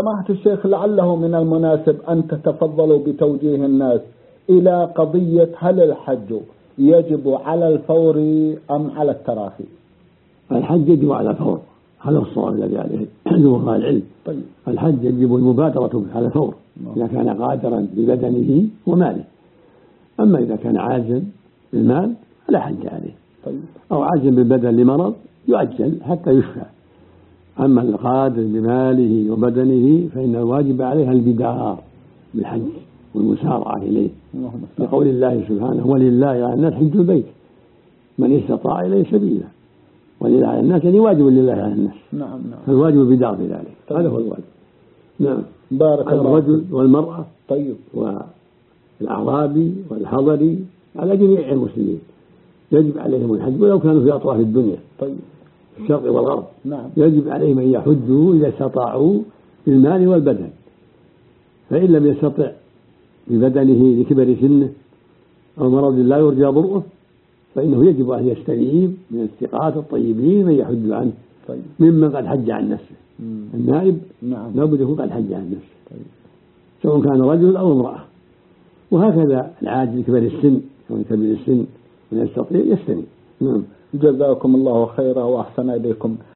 سماحة الشيخ، لعله من المناسب أن تتفضلوا بتوجيه الناس إلى قضية هل الحج يجب على الفور أم على التراخي؟ الحج يجب على الفور، هذا الصواب الذي عليه جمهور العلم. طيب. الحج يجب المبادرة على الفور إذا كان قادرا ببدنه وماله. أما إذا كان عاجزا بالمال فلا حج عليه. طيب. أو عاجزا بالبدن لمرض يؤجل حتى يشفى. أما القادر بماله وبدنه فإن الواجب عليها البدار بالحج والمسارعة إليه، لقول الله سبحانه: ولله على الناس حج البيت من استطاع إليه سبيلا. ولله على الناس يعني واجب لله على الناس. نعم. فالواجب البدار بذلك. هذا هو الواجب. نعم. بارك الله. الرجل والمرأة. طيب. والأعرابي والحضري على جميع المسلمين يجب عليهم الحج ولو كانوا في أطراف الدنيا. طيب. في الشرق والغرب. نعم. يجب عليهم أن يحجوا إذا استطاعوا بالمال والبدن. فإن لم يستطع ببدنه لكبر سنه أو مرض لا يرجى برؤه فإنه يجب أن يستعين من الثقات الطيبين من يحج عنه. طيب. ممن قد حج عن نفسه. النائب نعم. لابد يكون قد حج عن نفسه. طيب. سواء كان رجل أو امرأة. وهكذا العاجز لكبر السن أو كبير السن من يستطيع يستني. نعم. جزاكم الله خيرا وأحسن إليكم.